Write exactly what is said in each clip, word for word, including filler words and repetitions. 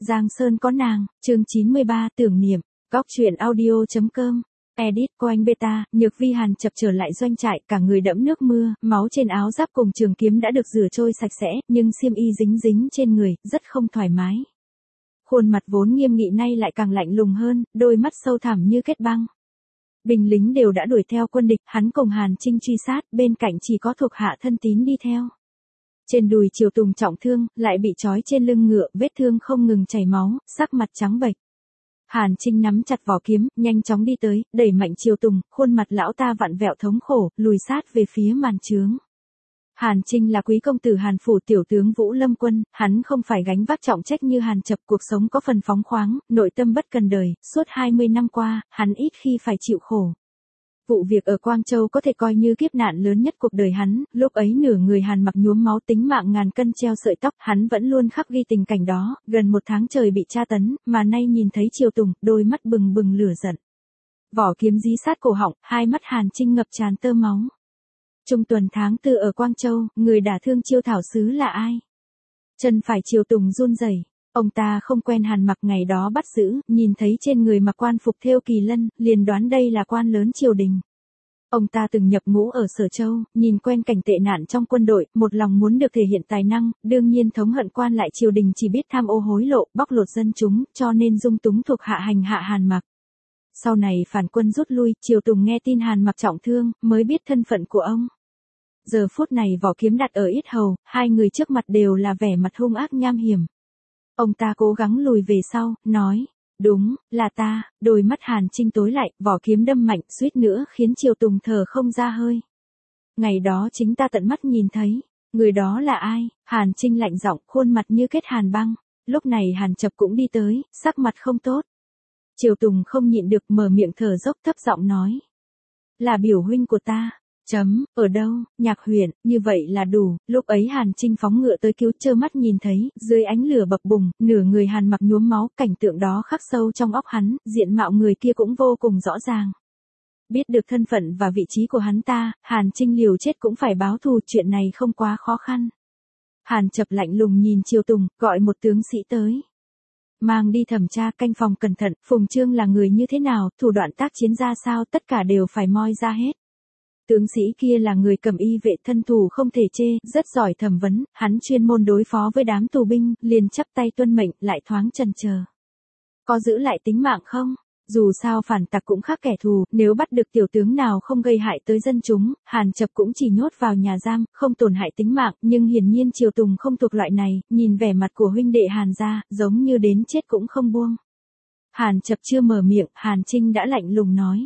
Giang Sơn có nàng, chương chín mươi ba tưởng niệm, góc truyện audio.com. Edit của anh Beta, Nhược Vi Hàn chập trở lại doanh trại, cả người đẫm nước mưa, máu trên áo giáp cùng trường kiếm đã được rửa trôi sạch sẽ, nhưng xiêm y dính dính trên người, rất không thoải mái. Khuôn mặt vốn nghiêm nghị nay lại càng lạnh lùng hơn, đôi mắt sâu thẳm như kết băng. Binh lính đều đã đuổi theo quân địch, hắn cùng Hàn Trinh truy sát, bên cạnh chỉ có thuộc hạ thân tín đi theo. Trên đùi Triều Tùng trọng thương, lại bị trói trên lưng ngựa, vết thương không ngừng chảy máu, sắc mặt trắng bệch. Hàn Trinh nắm chặt vỏ kiếm, nhanh chóng đi tới, đẩy mạnh Triều Tùng, khuôn mặt lão ta vặn vẹo thống khổ, lùi sát về phía màn trướng. Hàn Trinh là quý công tử Hàn phủ tiểu tướng Vũ Lâm Quân, hắn không phải gánh vác trọng trách như Hàn Chập, cuộc sống có phần phóng khoáng, nội tâm bất cần đời, suốt hai mươi năm qua, hắn ít khi phải chịu khổ. Vụ việc ở Quang Châu có thể coi như kiếp nạn lớn nhất cuộc đời hắn, lúc ấy nửa người Hàn Mặc nhuốm máu, tính mạng ngàn cân treo sợi tóc, hắn vẫn luôn khắc ghi tình cảnh đó, gần một tháng trời bị tra tấn, mà nay nhìn thấy Triều Tùng, đôi mắt bừng bừng lửa giận. Vỏ kiếm dí sát cổ họng, hai mắt Hàn Trinh ngập tràn tơ máu. Trung tuần tháng tư ở Quang Châu, người đả thương Chiêu Thảo Sứ là ai? Chân phải Triều Tùng run rẩy. Ông ta không quen Hàn Mặc, ngày đó bắt giữ, nhìn thấy trên người mặc quan phục thêu kỳ lân, liền đoán đây là quan lớn triều đình. Ông ta từng nhập ngũ ở Sở Châu, nhìn quen cảnh tệ nạn trong quân đội, một lòng muốn được thể hiện tài năng, đương nhiên thống hận quan lại triều đình chỉ biết tham ô hối lộ, bóc lột dân chúng, cho nên dung túng thuộc hạ hành hạ Hàn Mặc. Sau này phản quân rút lui, Triều Tùng nghe tin Hàn Mặc trọng thương, mới biết thân phận của ông. Giờ phút này vỏ kiếm đặt ở yết hầu, hai người trước mặt đều là vẻ mặt hung ác nham hiểm. Ông ta cố gắng lùi về sau, nói, đúng, là ta, đôi mắt Hàn Trinh tối lại, vỏ kiếm đâm mạnh, suýt nữa khiến Triều Tùng thở không ra hơi. Ngày đó chính ta tận mắt nhìn thấy, người đó là ai? Hàn Trinh lạnh giọng, khuôn mặt như kết hàn băng. Lúc này Hàn Chập cũng đi tới, sắc mặt không tốt. Triều Tùng không nhịn được mở miệng thở dốc, thấp giọng nói, là biểu huynh của ta. Chấm, ở đâu? Nhạc Huyền, như vậy là đủ. Lúc ấy Hàn Trinh phóng ngựa tới cứu, trơ mắt nhìn thấy, dưới ánh lửa bập bùng, nửa người Hàn Mặc nhuốm máu, cảnh tượng đó khắc sâu trong óc hắn, diện mạo người kia cũng vô cùng rõ ràng. Biết được thân phận và vị trí của hắn ta, Hàn Trinh liều chết cũng phải báo thù, chuyện này không quá khó khăn. Hàn Chập lạnh lùng nhìn Triều Tùng, gọi một tướng sĩ tới. Mang đi thẩm tra, canh phòng cẩn thận, Phùng Trương là người như thế nào, thủ đoạn tác chiến ra sao, tất cả đều phải moi ra hết. Tướng sĩ kia là người cầm y vệ, thân thủ không thể chê, rất giỏi thẩm vấn, hắn chuyên môn đối phó với đám tù binh, liền chắp tay tuân mệnh, lại thoáng chần chờ. Có giữ lại tính mạng không? Dù sao phản tặc cũng khác kẻ thù, nếu bắt được tiểu tướng nào không gây hại tới dân chúng, Hàn Chập cũng chỉ nhốt vào nhà giam, không tổn hại tính mạng, nhưng hiển nhiên Triều Tùng không thuộc loại này, nhìn vẻ mặt của huynh đệ Hàn gia, giống như đến chết cũng không buông. Hàn Chập chưa mở miệng, Hàn Trinh đã lạnh lùng nói.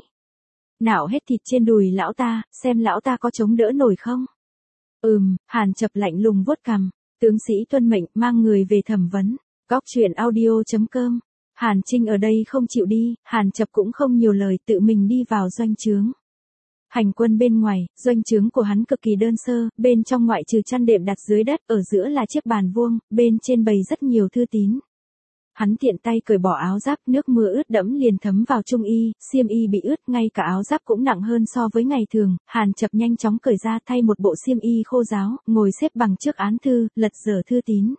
Nạo hết thịt trên đùi lão ta, xem lão ta có chống đỡ nổi không? Ừm, Hàn Chập lạnh lùng vuốt cằm, tướng sĩ tuân mệnh, mang người về thẩm vấn. Góc truyện audio.com. Hàn Trinh ở đây không chịu đi, Hàn Chập cũng không nhiều lời, tự mình đi vào doanh trướng. Hành quân bên ngoài, doanh trướng của hắn cực kỳ đơn sơ, bên trong ngoại trừ chăn đệm đặt dưới đất, ở giữa là chiếc bàn vuông, bên trên bày rất nhiều thư tín. Hắn tiện tay cởi bỏ áo giáp, nước mưa ướt đẫm liền thấm vào trung y, xiêm y bị ướt, ngay cả áo giáp cũng nặng hơn so với ngày thường. Hàn Chập nhanh chóng cởi ra, thay một bộ xiêm y khô ráo, ngồi xếp bằng trước án thư, lật dở thư tín.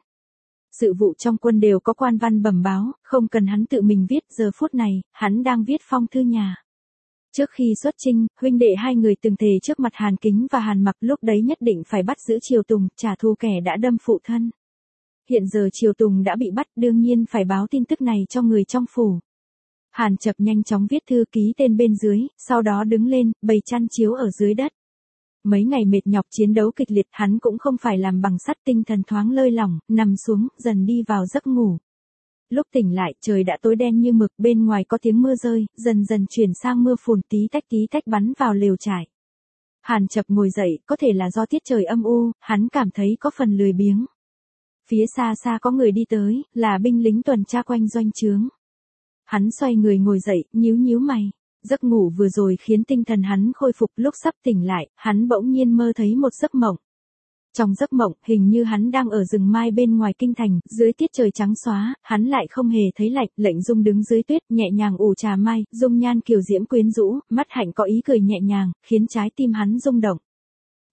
Sự vụ trong quân đều có quan văn bẩm báo, không cần hắn tự mình viết, giờ phút này, hắn đang viết phong thư nhà. Trước khi xuất chinh, huynh đệ hai người từng thề trước mặt Hàn Kính và Hàn Mặc, lúc đấy nhất định phải bắt giữ Triều Tùng, trả thù kẻ đã đâm phụ thân. Hiện giờ Triều Tùng đã bị bắt, đương nhiên phải báo tin tức này cho người trong phủ. Hàn Chập nhanh chóng viết thư, ký tên bên dưới, sau đó đứng lên, bày chăn chiếu ở dưới đất. Mấy ngày mệt nhọc chiến đấu kịch liệt, hắn cũng không phải làm bằng sắt, tinh thần thoáng lơi lỏng, nằm xuống, dần đi vào giấc ngủ. Lúc tỉnh lại, trời đã tối đen như mực, bên ngoài có tiếng mưa rơi, dần dần chuyển sang mưa phùn, tí tách tí tách bắn vào lều trại. Hàn Chập ngồi dậy, có thể là do tiết trời âm u, hắn cảm thấy có phần lười biếng. Phía xa xa có người đi tới, là binh lính tuần tra quanh doanh trướng. Hắn xoay người ngồi dậy, nhíu nhíu mày. Giấc ngủ vừa rồi khiến tinh thần hắn khôi phục, lúc sắp tỉnh lại, hắn bỗng nhiên mơ thấy một giấc mộng. Trong giấc mộng, hình như hắn đang ở rừng mai bên ngoài kinh thành, dưới tiết trời trắng xóa, hắn lại không hề thấy lạnh, Lệnh Dung đứng dưới tuyết, nhẹ nhàng ủ trà mai, dung nhan kiều diễm quyến rũ, mắt hạnh có ý cười nhẹ nhàng, khiến trái tim hắn rung động.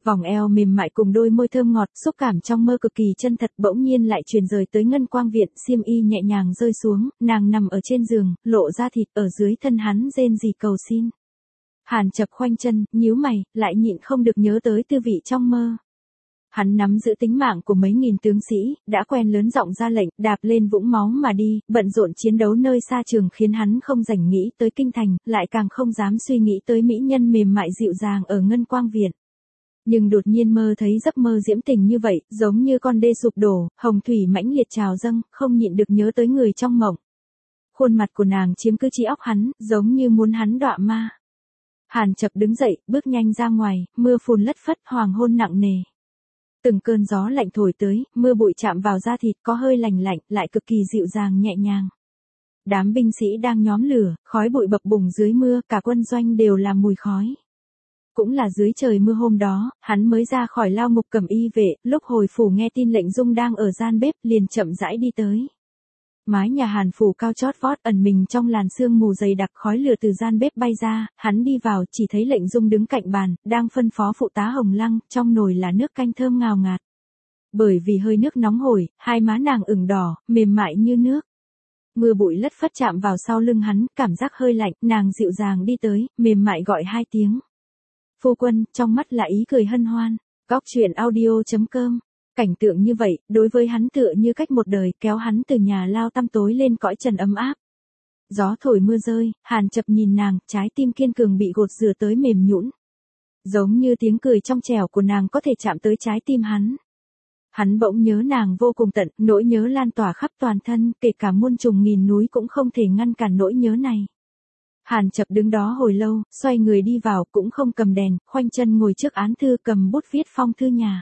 Vòng eo mềm mại cùng đôi môi thơm ngọt, xúc cảm trong mơ cực kỳ chân thật, bỗng nhiên lại truyền rời tới ngân quang viện, xiêm y nhẹ nhàng rơi xuống, nàng nằm ở trên giường, lộ ra thịt ở dưới thân hắn rên rỉ cầu xin. Hàn Chập khoanh chân, nhíu mày, lại nhịn không được nhớ tới tư vị trong mơ. Hắn nắm giữ tính mạng của mấy nghìn tướng sĩ, đã quen lớn giọng ra lệnh, đạp lên vũng máu mà đi, bận rộn chiến đấu nơi xa trường khiến hắn không rảnh nghĩ tới kinh thành, lại càng không dám suy nghĩ tới mỹ nhân mềm mại dịu dàng ở ngân quang viện. Nhưng đột nhiên mơ thấy giấc mơ diễm tình như vậy, giống như con đê sụp đổ, hồng thủy mãnh liệt trào dâng, không nhịn được nhớ tới người trong mộng. Khuôn mặt của nàng chiếm cứ trí óc hắn, giống như muốn hắn đọa ma. Hàn Chập đứng dậy, bước nhanh ra ngoài, mưa phùn lất phất, hoàng hôn nặng nề. Từng cơn gió lạnh thổi tới, mưa bụi chạm vào da thịt có hơi lành lạnh, lại cực kỳ dịu dàng nhẹ nhàng. Đám binh sĩ đang nhóm lửa, khói bụi bập bùng dưới mưa, cả quân doanh đều là mùi khói. Cũng là dưới trời mưa hôm đó, hắn mới ra khỏi lao ngục cầm y vệ, lúc hồi phủ nghe tin lệnh Dung đang ở gian bếp, liền chậm rãi đi tới. Mái nhà Hàn phủ cao chót vót ẩn mình trong làn sương mù dày đặc, khói lửa từ gian bếp bay ra, hắn đi vào, chỉ thấy lệnh Dung đứng cạnh bàn, đang phân phó phụ tá Hồng Lăng, trong nồi là nước canh thơm ngào ngạt. Bởi vì hơi nước nóng hổi, hai má nàng ửng đỏ, mềm mại như nước. Mưa bụi lất phất chạm vào sau lưng hắn, cảm giác hơi lạnh, nàng dịu dàng đi tới, mềm mại gọi hai tiếng. Phu quân, trong mắt là ý cười hân hoan. Góc truyện audio chấm com. Cảnh tượng như vậy, đối với hắn tựa như cách một đời, kéo hắn từ nhà lao tăm tối lên cõi trần ấm áp. Gió thổi mưa rơi, Hàn Chập nhìn nàng, trái tim kiên cường bị gột rửa tới mềm nhũn. Giống như tiếng cười trong trẻo của nàng có thể chạm tới trái tim hắn. Hắn bỗng nhớ nàng vô cùng tận, nỗi nhớ lan tỏa khắp toàn thân, kể cả muôn trùng nghìn núi cũng không thể ngăn cản nỗi nhớ này. Hàn Chập đứng đó hồi lâu, xoay người đi vào, cũng không cầm đèn, khoanh chân ngồi trước án thư cầm bút viết phong thư nhà.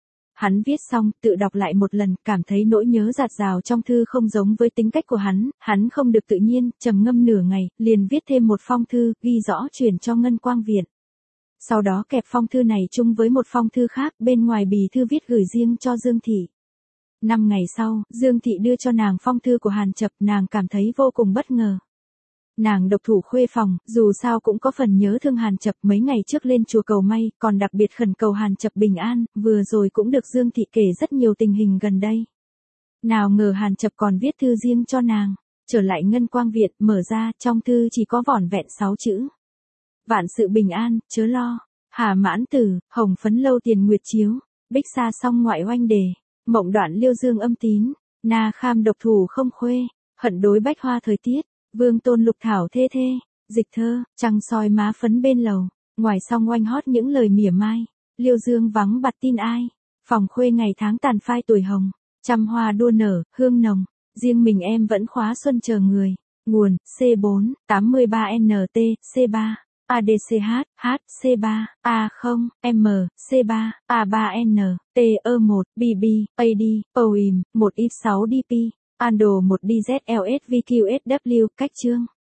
Hắn viết xong, tự đọc lại một lần, cảm thấy nỗi nhớ dạt dào trong thư không giống với tính cách của hắn, hắn không được tự nhiên, trầm ngâm nửa ngày, liền viết thêm một phong thư, ghi rõ chuyển cho Ngân Quang Viện. Sau đó kẹp phong thư này chung với một phong thư khác, bên ngoài bì thư viết gửi riêng cho Dương Thị. Năm ngày sau, Dương Thị đưa cho nàng phong thư của Hàn Chập, nàng cảm thấy vô cùng bất ngờ. Nàng độc thủ khuê phòng, dù sao cũng có phần nhớ thương Hàn Chập, mấy ngày trước lên chùa cầu may, còn đặc biệt khẩn cầu Hàn Chập bình an, vừa rồi cũng được Dương Thị kể rất nhiều tình hình gần đây. Nào ngờ Hàn Chập còn viết thư riêng cho nàng. Trở lại Ngân Quang Viện, mở ra, trong thư chỉ có vỏn vẹn sáu chữ. Vạn sự bình an, chớ lo. Hà mãn tử, hồng phấn lâu tiền nguyệt chiếu. Bích sa song ngoại oanh đề. Mộng đoạn liêu dương âm tín. Na kham độc thủ không khuê. Hận đối bách hoa thời tiết. Vương tôn lục thảo thê thê. Dịch thơ, trăng soi má phấn bên lầu. Ngoài song oanh hót những lời mỉa mai. Liêu dương vắng bặt tin ai. Phòng khuê ngày tháng tàn phai tuổi hồng. Trăm hoa đua nở, hương nồng. Riêng mình em vẫn khóa xuân chờ người. Nguồn, C bốn, tám ba N T, C ba. A D C H, H, C ba, A không, M, C ba, A ba N, T E một, B B, A D, Poem, một ít sáu D P, Ando một D Z L S V Q S W, cách chương.